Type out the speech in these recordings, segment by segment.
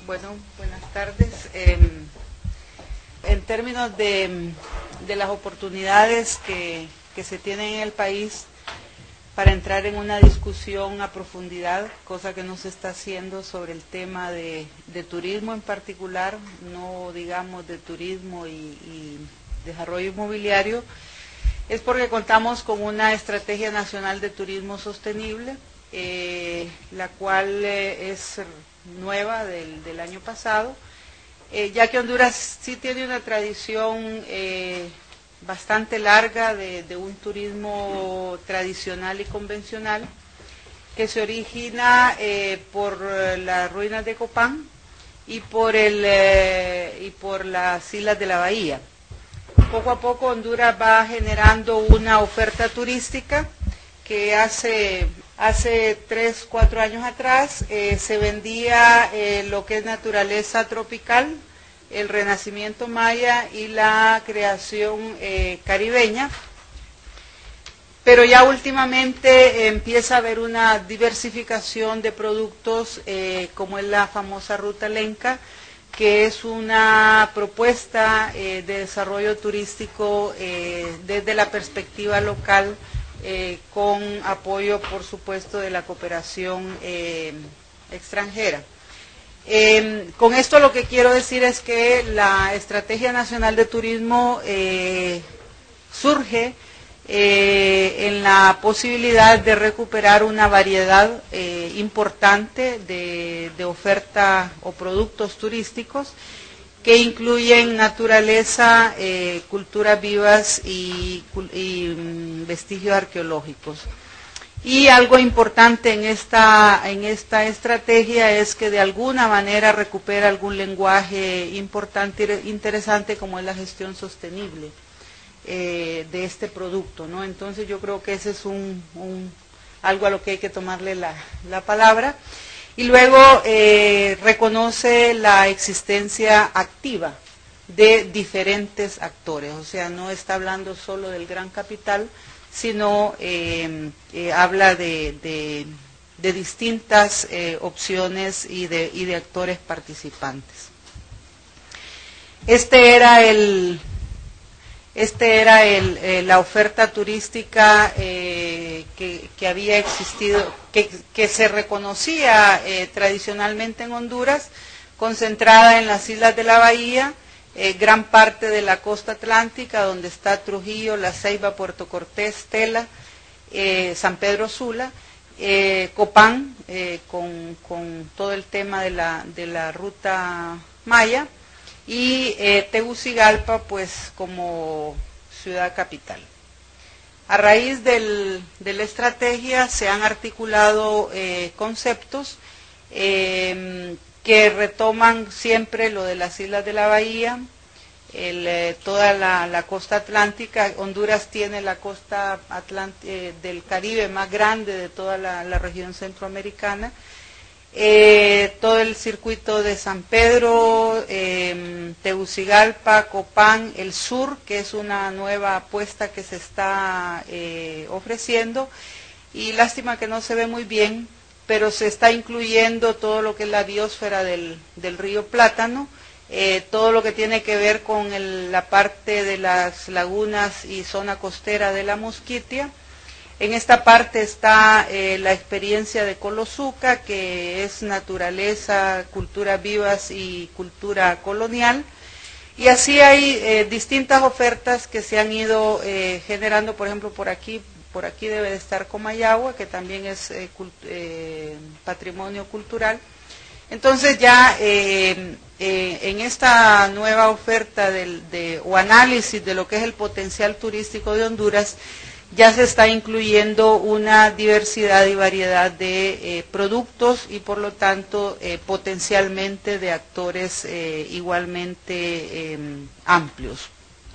Bueno, buenas tardes. En términos de las oportunidades que se tienen en el país para entrar en una discusión a profundidad, cosa que no se está haciendo sobre el tema de turismo en particular, no digamos de turismo y desarrollo inmobiliario, es porque contamos con una estrategia nacional de turismo sostenible, la cual es nueva del año pasado, ya que Honduras sí tiene una tradición bastante larga de un turismo tradicional y convencional, que se origina por las ruinas de Copán y por las islas de la bahía. Poco a poco Honduras va generando una oferta turística que hace 3, 4 años atrás se vendía lo que es naturaleza tropical, el renacimiento maya y la creación caribeña, pero ya últimamente empieza a haber una diversificación de productos como es la famosa Ruta Lenca, que es una propuesta de desarrollo turístico desde la perspectiva local, con apoyo, por supuesto, de la cooperación extranjera. Con esto lo que quiero decir es que la Estrategia Nacional de Turismo surge en la posibilidad de recuperar una variedad importante de oferta o productos turísticos que incluyen naturaleza, culturas vivas y vestigios arqueológicos. Y algo importante en esta estrategia es que de alguna manera recupera algún lenguaje importante, interesante, como es la gestión sostenible de este producto, ¿no? Entonces yo creo que ese es algo a lo que hay que tomarle la palabra. Y luego reconoce la existencia activa de diferentes actores, o sea, no está hablando solo del gran capital, sino habla de distintas opciones y de actores participantes. Este era la oferta turística que había existido, que se reconocía tradicionalmente en Honduras, concentrada en las islas de la bahía, gran parte de la costa atlántica, donde está Trujillo, La Ceiba, Puerto Cortés, Tela, San Pedro Sula, Copán, con todo el tema de la ruta maya, y Tegucigalpa, pues, como ciudad capital. A raíz de la estrategia se han articulado conceptos que retoman siempre lo de las islas de la bahía, toda la costa atlántica. Honduras tiene la costa del Caribe más grande de toda la región centroamericana. Todo el circuito de San Pedro, Tegucigalpa, Copán, el sur, que es una nueva apuesta que se está ofreciendo, y lástima que no se ve muy bien, pero se está incluyendo todo lo que es la biosfera del río Plátano, todo lo que tiene que ver con la parte de las lagunas y zona costera de la Mosquitia. En esta parte está la experiencia de Colosuca, que es naturaleza, culturas vivas y cultura colonial. Y así hay distintas ofertas que se han ido generando. Por ejemplo, por aquí debe de estar Comayagua, que también es patrimonio cultural. Entonces ya en esta nueva oferta o análisis de lo que es el potencial turístico de Honduras, ya se está incluyendo una diversidad y variedad de productos y, por lo tanto, potencialmente de actores igualmente amplios.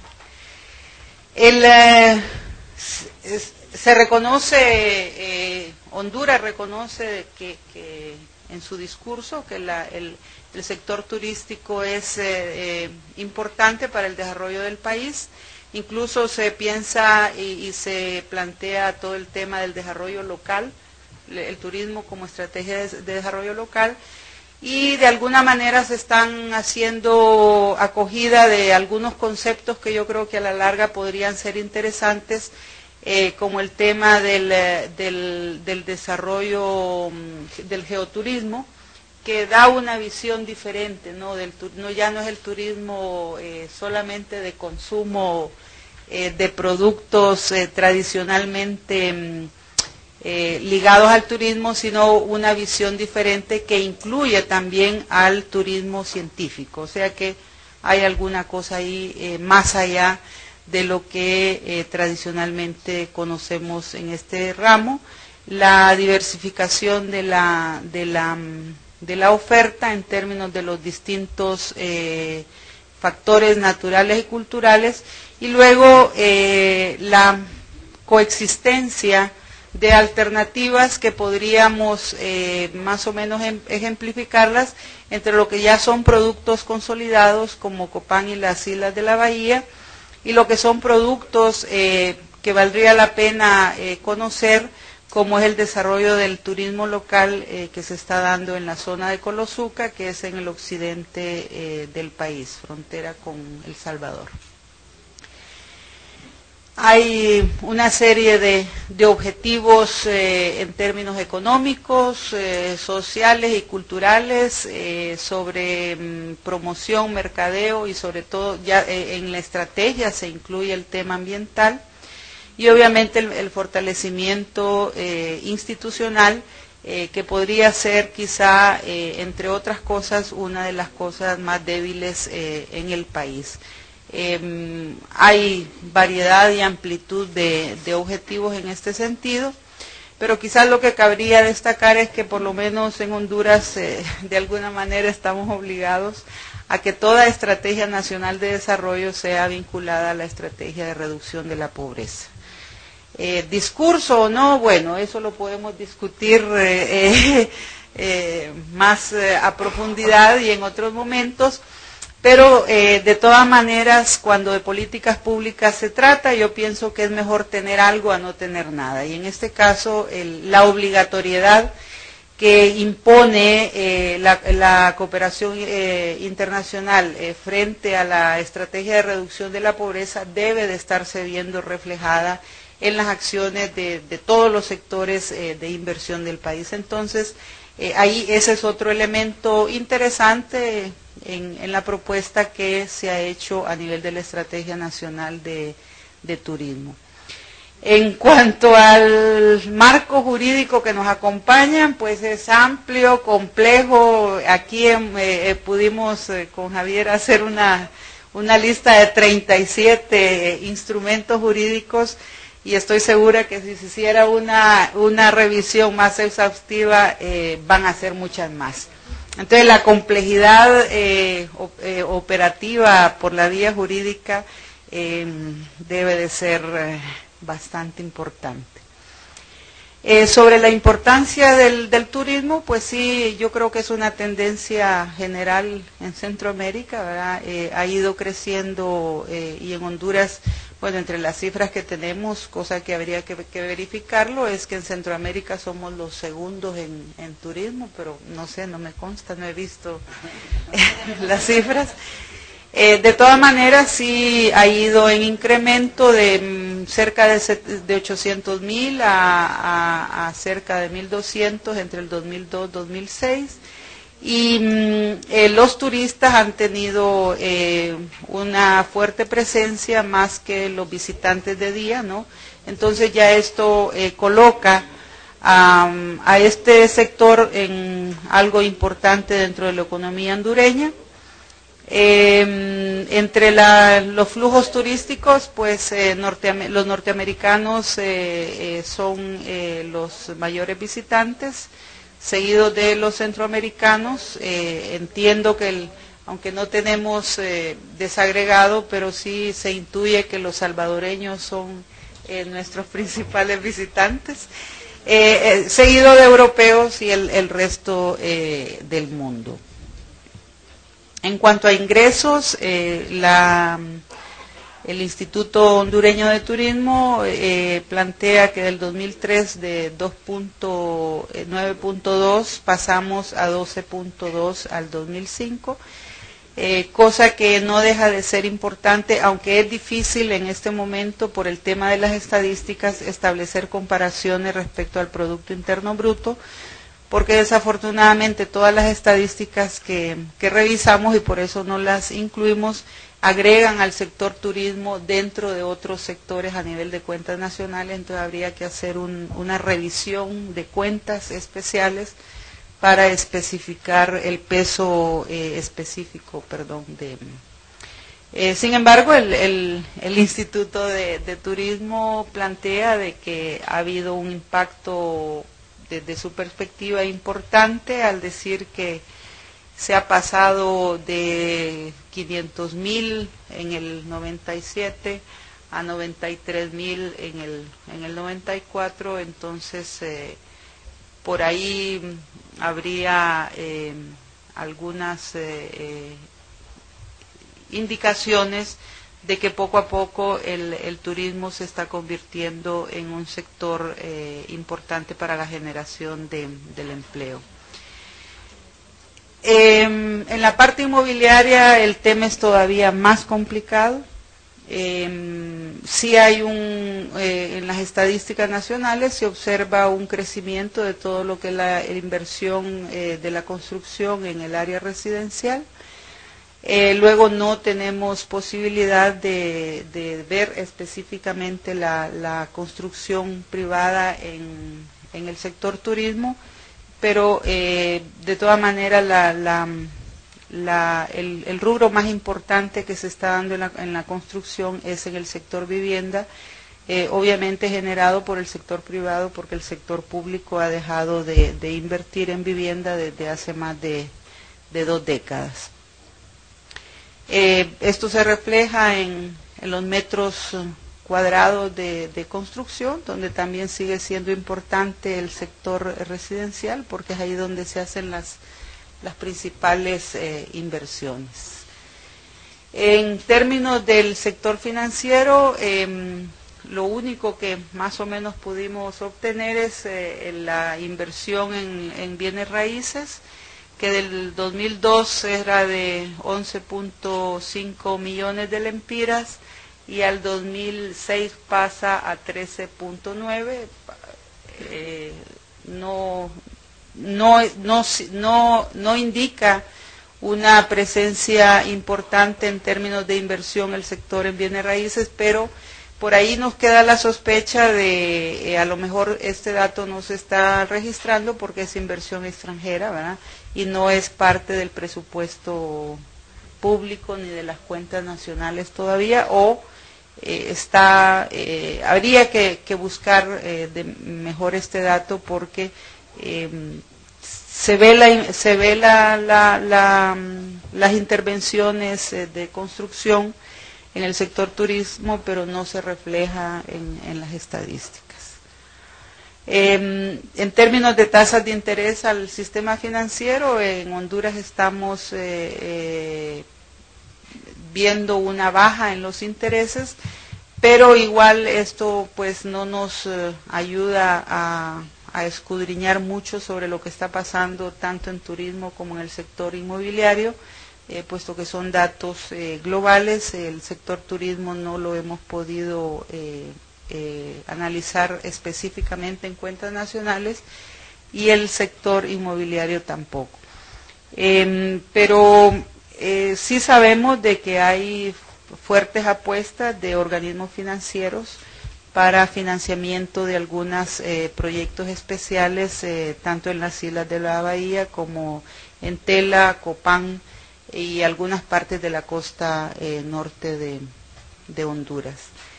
Se reconoce, Honduras reconoce que en su discurso que el sector turístico es importante para el desarrollo del país. Incluso se piensa y se plantea todo el tema del desarrollo local, el turismo como estrategia de desarrollo local, y de alguna manera se están haciendo acogida de algunos conceptos que yo creo que a la larga podrían ser interesantes, como el tema del desarrollo del geoturismo, que da una visión diferente, ¿no? Ya no es el turismo solamente de consumo de productos tradicionalmente ligados al turismo, sino una visión diferente que incluye también al turismo científico. O sea que hay alguna cosa ahí más allá de lo que tradicionalmente conocemos en este ramo. La diversificación de la oferta en términos de los distintos factores naturales y culturales, y luego la coexistencia de alternativas que podríamos más o menos ejemplificarlas entre lo que ya son productos consolidados como Copán y las Islas de la Bahía, y lo que son productos que valdría la pena conocer, como es el desarrollo del turismo local que se está dando en la zona de Colosuca, que es en el occidente del país, frontera con El Salvador. Hay una serie de objetivos en términos económicos, sociales y culturales, sobre promoción, mercadeo, y sobre todo ya en la estrategia se incluye el tema ambiental, y obviamente el fortalecimiento institucional, que podría ser quizá, entre otras cosas, una de las cosas más débiles en el país. Hay variedad y amplitud de objetivos en este sentido, pero quizás lo que cabría destacar es que por lo menos en Honduras de alguna manera estamos obligados a que toda estrategia nacional de desarrollo sea vinculada a la estrategia de reducción de la pobreza. Discurso o no, bueno, eso lo podemos discutir más a profundidad y en otros momentos. Pero de todas maneras, cuando de políticas públicas se trata, yo pienso que es mejor tener algo a no tener nada. Y en este caso, la obligatoriedad que impone la cooperación internacional frente a la estrategia de reducción de la pobreza debe de estarse viendo reflejada en las acciones de todos los sectores de inversión del país. Entonces, ahí ese es otro elemento interesante en la propuesta que se ha hecho a nivel de la Estrategia Nacional de Turismo. En cuanto al marco jurídico que nos acompaña, pues es amplio, complejo. Aquí pudimos con Javier hacer una lista de 37 instrumentos jurídicos, y estoy segura que si se hiciera una revisión más exhaustiva van a ser muchas más. Entonces la complejidad operativa por la vía jurídica debe de ser bastante importante. Sobre la importancia del turismo, pues sí, yo creo que es una tendencia general en Centroamérica, ¿verdad? Ha ido creciendo y en Honduras, bueno, entre las cifras que tenemos, cosa que habría que verificarlo, es que en Centroamérica somos los segundos en turismo, pero no sé, no me consta, no he visto las cifras. De todas maneras, sí ha ido en incremento de cerca de 800,000 a cerca de 1,200 entre el 2002 y 2006. Y los turistas han tenido una fuerte presencia más que los visitantes de día, ¿no? Entonces ya esto coloca a este sector en algo importante dentro de la economía hondureña. Entre los flujos turísticos, pues los norteamericanos son los mayores visitantes, seguidos de los centroamericanos. Entiendo que aunque no tenemos desagregado, pero sí se intuye que los salvadoreños son nuestros principales visitantes, seguido de europeos y el resto del mundo. En cuanto a ingresos, la El Instituto Hondureño de Turismo plantea que del 2003 de 9.2 pasamos a 12.2 al 2005, cosa que no deja de ser importante, aunque es difícil en este momento por el tema de las estadísticas establecer comparaciones respecto al Producto Interno Bruto, porque desafortunadamente todas las estadísticas que revisamos, y por eso no las incluimos, agregan al sector turismo dentro de otros sectores a nivel de cuentas nacionales. Entonces habría que hacer una revisión de cuentas especiales para especificar el peso específico, sin embargo, el Instituto de Turismo plantea de que ha habido un impacto desde su perspectiva importante al decir que se ha pasado de 500,000 en el 97 a 93,000 en el 94, entonces por ahí habría algunas indicaciones de que poco a poco el turismo se está convirtiendo en un sector importante para la generación del empleo. En la parte inmobiliaria el tema es todavía más complicado. Sí hay en las estadísticas nacionales se observa un crecimiento de todo lo que es la inversión de la construcción en el área residencial. Luego no tenemos posibilidad de ver específicamente la construcción privada en el sector turismo, pero de todas maneras el rubro más importante que se está dando en la construcción es en el sector vivienda, obviamente generado por el sector privado, porque el sector público ha dejado de invertir en vivienda desde hace más de 2 décadas. Esto se refleja en los metros cuadrados de construcción, donde también sigue siendo importante el sector residencial, porque es ahí donde se hacen las principales inversiones. En términos del sector financiero, lo único que más o menos pudimos obtener es la inversión en bienes raíces, que del 2002 era de 11.5 millones de lempiras y al 2006 pasa a 13.9. No indica una presencia importante en términos de inversión el sector en bienes raíces, pero por ahí nos queda la sospecha de a lo mejor este dato no se está registrando porque es inversión extranjera, ¿verdad? Y no es parte del presupuesto público ni de las cuentas nacionales todavía, o habría que buscar mejor este dato, porque se ve las intervenciones de construcción en el sector turismo, pero no se refleja en las estadísticas. En términos de tasas de interés al sistema financiero, en Honduras estamos viendo una baja en los intereses, pero igual esto pues no nos ayuda a escudriñar mucho sobre lo que está pasando tanto en turismo como en el sector inmobiliario, puesto que son datos globales. El sector turismo no lo hemos podido analizar específicamente en cuentas nacionales, y el sector inmobiliario tampoco. Pero sí sabemos de que hay fuertes apuestas de organismos financieros para financiamiento de algunos proyectos especiales, tanto en las islas de la Bahía como en Tela, Copán y algunas partes de la costa norte de Honduras.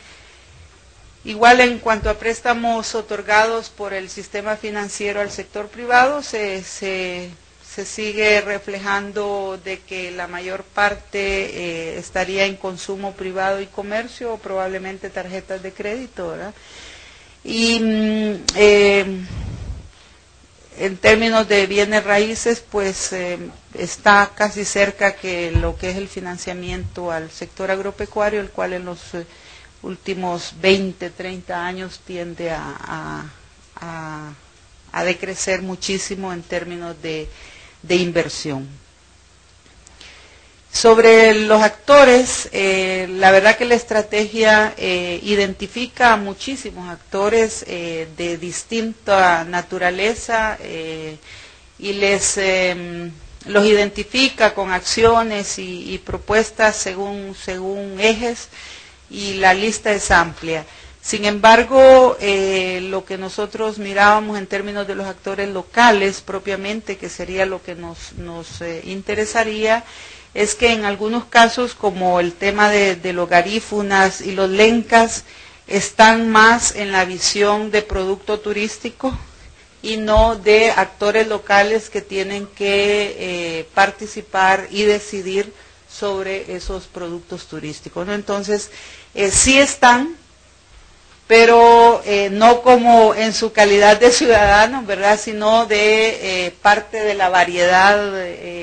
Igual en cuanto a préstamos otorgados por el sistema financiero al sector privado, se sigue reflejando de que la mayor parte estaría en consumo privado y comercio, o probablemente tarjetas de crédito, ¿verdad? Y en términos de bienes raíces, pues está casi cerca que lo que es el financiamiento al sector agropecuario, el cual en los últimos 20, 30 años tiende a decrecer muchísimo en términos de inversión. Sobre los actores, la verdad que la estrategia identifica a muchísimos actores de distinta naturaleza y los identifica con acciones y propuestas según ejes, y la lista es amplia. Sin embargo, lo que nosotros mirábamos en términos de los actores locales propiamente, que sería lo que nos interesaría, es que en algunos casos, como el tema de los garífunas y los lencas, están más en la visión de producto turístico y no de actores locales que tienen que participar y decidir sobre esos productos turísticos, ¿no? Entonces, sí están, pero no como en su calidad de ciudadanos, ¿verdad?, sino de parte de la variedad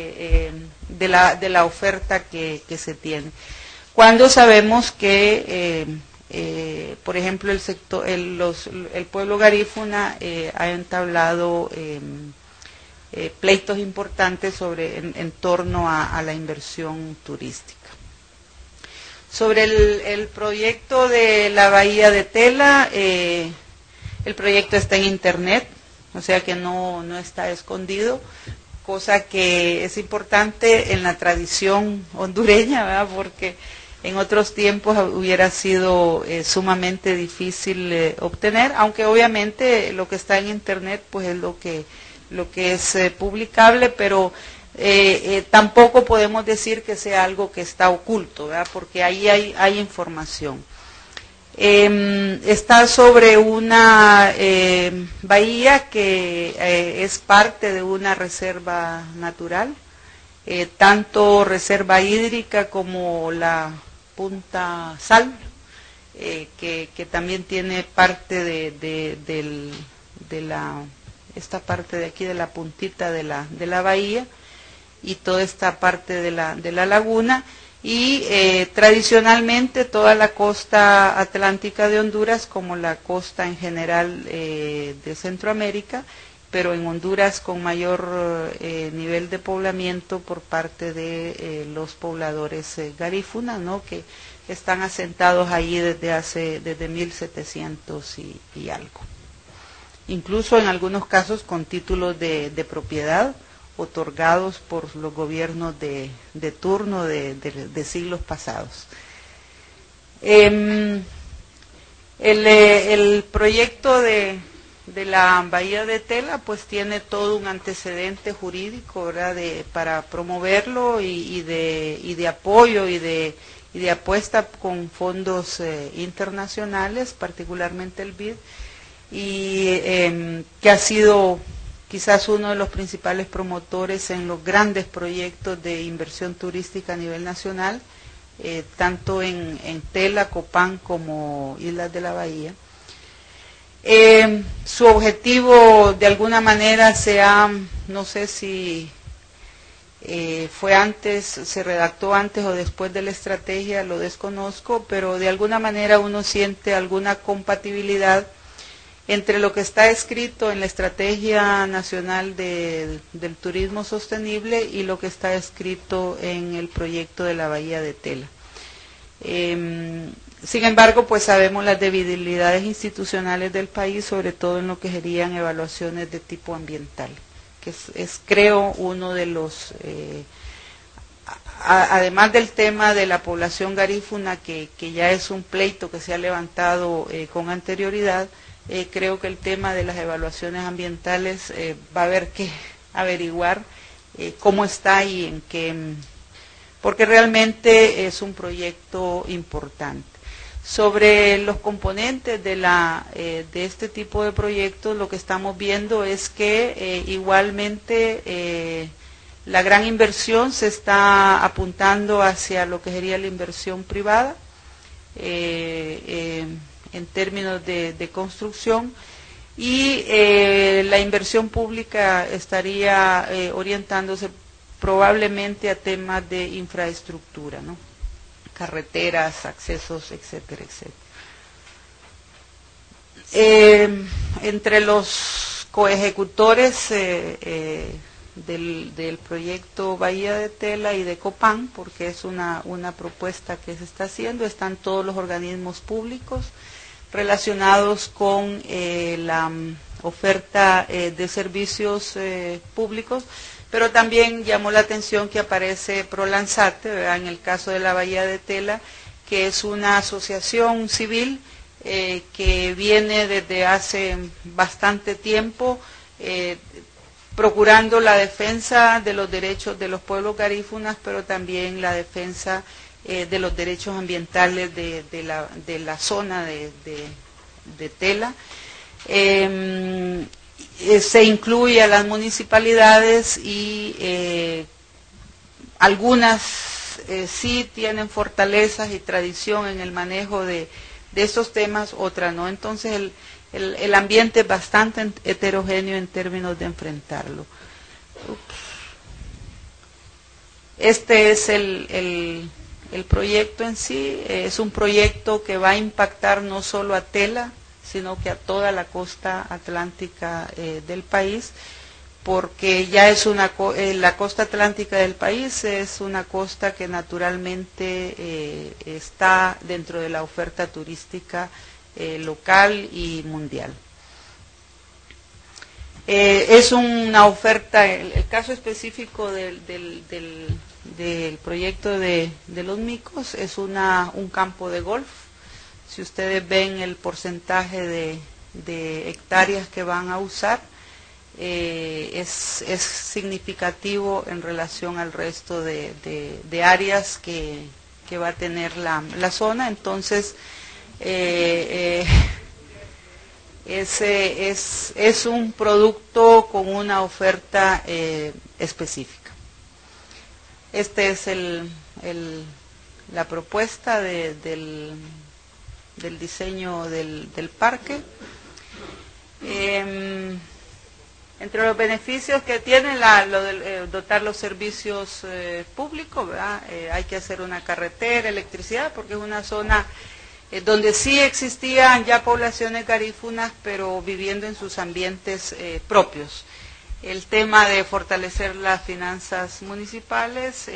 de la oferta que se tiene. Cuando sabemos que, por ejemplo, el pueblo garífuna ha entablado pleitos importantes en torno a la inversión turística. Sobre el proyecto de la Bahía de Tela, el proyecto está en internet, o sea que no está escondido, cosa que es importante en la tradición hondureña, ¿verdad?, porque en otros tiempos hubiera sido sumamente difícil obtener, aunque obviamente lo que está en internet pues es lo que es publicable, pero tampoco podemos decir que sea algo que está oculto, ¿verdad?, porque ahí hay información. Está sobre una bahía que es parte de una reserva natural, tanto reserva hídrica como la Punta Sal, que también tiene parte de esta parte de aquí de la puntita de la bahía, y toda esta parte de la laguna, y tradicionalmente toda la costa atlántica de Honduras, como la costa en general de Centroamérica, pero en Honduras con mayor nivel de poblamiento por parte de los pobladores garífunas, ¿no?, que están asentados ahí desde 1700 y algo. Incluso en algunos casos con títulos de propiedad otorgados por los gobiernos de turno de siglos pasados. El proyecto de la Bahía de Tela pues tiene todo un antecedente jurídico, ¿verdad?, para promoverlo y de apoyo y de apuesta con fondos internacionales, particularmente el BID, y que ha sido quizás uno de los principales promotores en los grandes proyectos de inversión turística a nivel nacional, tanto en Tela, Copán como Islas de la Bahía. Su objetivo de alguna manera no sé si fue antes, se redactó antes o después de la estrategia, lo desconozco, pero de alguna manera uno siente alguna compatibilidad entre lo que está escrito en la Estrategia Nacional del Turismo Sostenible y lo que está escrito en el proyecto de la Bahía de Tela. Sin embargo, pues sabemos las debilidades institucionales del país, sobre todo en lo que serían evaluaciones de tipo ambiental, que es creo, uno de los, además del tema de la población garífuna, que ya es un pleito que se ha levantado con anterioridad, creo que el tema de las evaluaciones ambientales va a haber que averiguar cómo está y en qué, porque realmente es un proyecto importante. Sobre los componentes de este tipo de proyectos, lo que estamos viendo es que igualmente la gran inversión se está apuntando hacia lo que sería la inversión privada, en términos de construcción, y la inversión pública estaría orientándose probablemente a temas de infraestructura, ¿no? Carreteras, accesos, etcétera, etcétera. Entre los coejecutores del proyecto Bahía de Tela y de Copán, porque es una propuesta que se está haciendo, están todos los organismos públicos relacionados con la oferta de servicios públicos, pero también llamó la atención que aparece Prolanzate, ¿verdad?, en el caso de la Bahía de Tela, que es una asociación civil que viene desde hace bastante tiempo procurando la defensa de los derechos de los pueblos garífunas, pero también la defensa de los derechos ambientales de la zona de Tela. Se incluye a las municipalidades y algunas sí tienen fortalezas y tradición en el manejo de estos temas, otras no. Entonces el ambiente es bastante heterogéneo en términos de enfrentarlo. Este es el proyecto en sí. Es un proyecto que va a impactar no solo a Tela, sino que a toda la costa atlántica del país, porque ya es la costa atlántica del país es una costa que naturalmente está dentro de la oferta turística local y mundial. Es una oferta, el caso específico del proyecto de los micos es un campo de golf. Si ustedes ven el porcentaje de hectáreas que van a usar, es significativo en relación al resto de áreas que va a tener la zona. Entonces, es un producto con una oferta específica. Este es la propuesta del diseño del parque. Entre los beneficios que tiene dotar los servicios públicos, ¿verdad? Hay que hacer una carretera, electricidad, porque es una zona donde sí existían ya poblaciones garífunas, pero viviendo en sus ambientes propios. El tema de fortalecer las finanzas municipales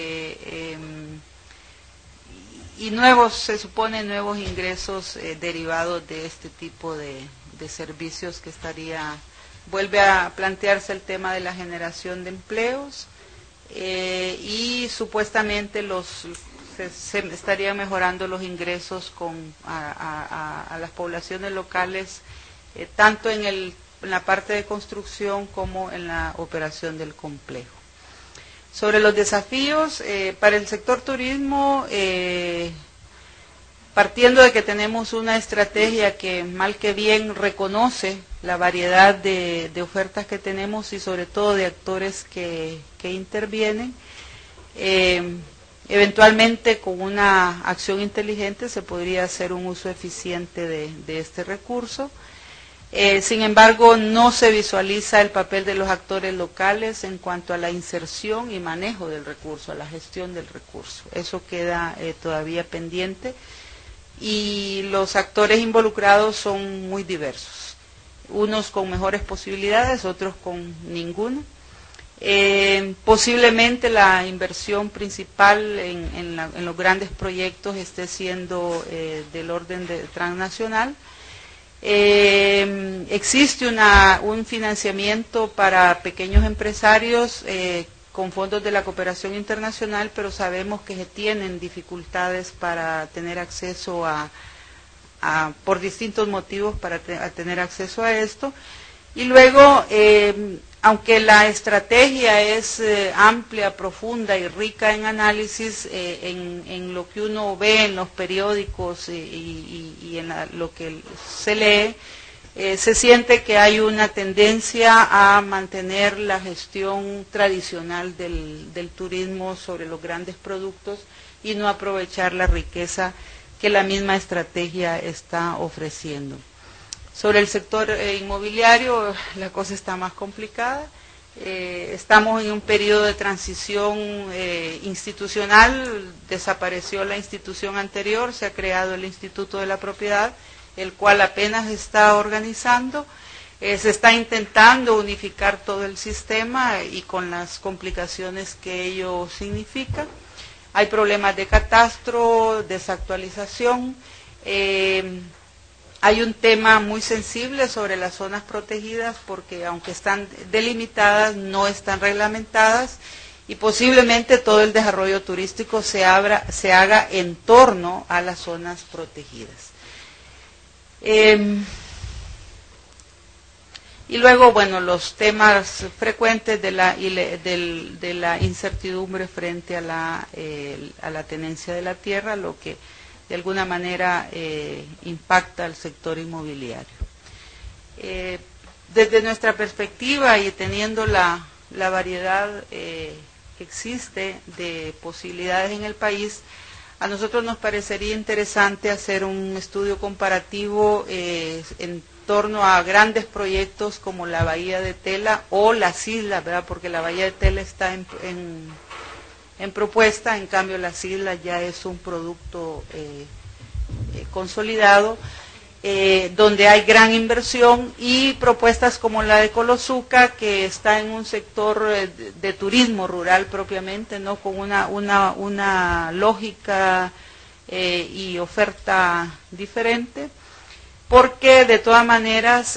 y se supone nuevos ingresos derivados de este tipo de servicios que vuelve a plantearse el tema de la generación de empleos y supuestamente se estarían mejorando los ingresos a las poblaciones locales, tanto en la parte de construcción como en la operación del complejo. Sobre los desafíos, para el sector turismo, partiendo de que tenemos una estrategia que mal que bien reconoce la variedad de ofertas que tenemos y sobre todo de actores que intervienen, eventualmente con una acción inteligente se podría hacer un uso eficiente de este recurso. Sin embargo, no se visualiza el papel de los actores locales en cuanto a la inserción y manejo del recurso, a la gestión del recurso. Eso queda todavía pendiente y los actores involucrados son muy diversos. Unos con mejores posibilidades, otros con ninguna. Posiblemente la inversión principal en los grandes proyectos esté siendo del orden transnacional. Existe un financiamiento para pequeños empresarios con fondos de la cooperación internacional, pero sabemos que se tienen dificultades para tener acceso por distintos motivos para tener acceso a esto. Y luego, aunque la estrategia es amplia, profunda y rica en análisis, en lo que uno ve en los periódicos y en lo que se lee, se siente que hay una tendencia a mantener la gestión tradicional del turismo sobre los grandes productos y no aprovechar la riqueza que la misma estrategia está ofreciendo. Sobre el sector inmobiliario, la cosa está más complicada. Estamos en un periodo de transición institucional, desapareció la institución anterior, se ha creado el Instituto de la Propiedad, el cual apenas está organizando. Se está intentando unificar todo el sistema y con las complicaciones que ello significa. Hay problemas de catastro, desactualización. Hay un tema muy sensible sobre las zonas protegidas porque aunque están delimitadas, no están reglamentadas y posiblemente todo el desarrollo turístico se haga en torno a las zonas protegidas. Y luego, bueno, los temas frecuentes de la incertidumbre frente a la tenencia de la tierra, lo que de alguna manera impacta al sector inmobiliario. Desde nuestra perspectiva y teniendo la variedad que existe de posibilidades en el país, a nosotros nos parecería interesante hacer un estudio comparativo en torno a grandes proyectos como la Bahía de Tela o las islas, ¿verdad? Porque la Bahía de Tela está en propuesta, en cambio las islas ya es un producto consolidado, donde hay gran inversión, y propuestas como la de Colosuca, que está en un sector de turismo rural propiamente, ¿no? Con una lógica y oferta diferente, porque de todas maneras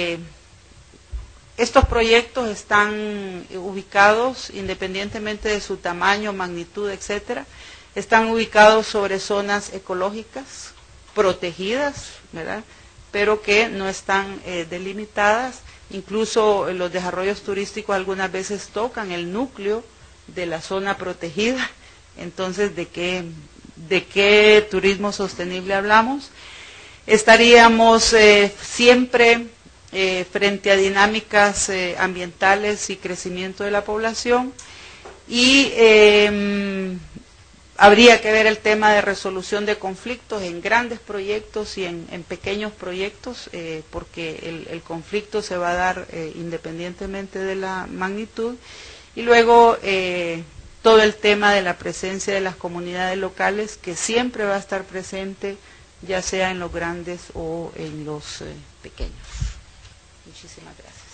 estos proyectos están ubicados, independientemente de su tamaño, magnitud, etcétera, están ubicados sobre zonas ecológicas protegidas, ¿verdad? Pero que no están delimitadas. Incluso los desarrollos turísticos algunas veces tocan el núcleo de la zona protegida. Entonces, ¿de qué turismo sostenible hablamos? Estaríamos siempre frente a dinámicas ambientales y crecimiento de la población, y habría que ver el tema de resolución de conflictos en grandes proyectos y en pequeños proyectos, porque el conflicto se va a dar independientemente de la magnitud. Y luego todo el tema de la presencia de las comunidades locales, que siempre va a estar presente, ya sea en los grandes o en los pequeños. Muchísimas gracias.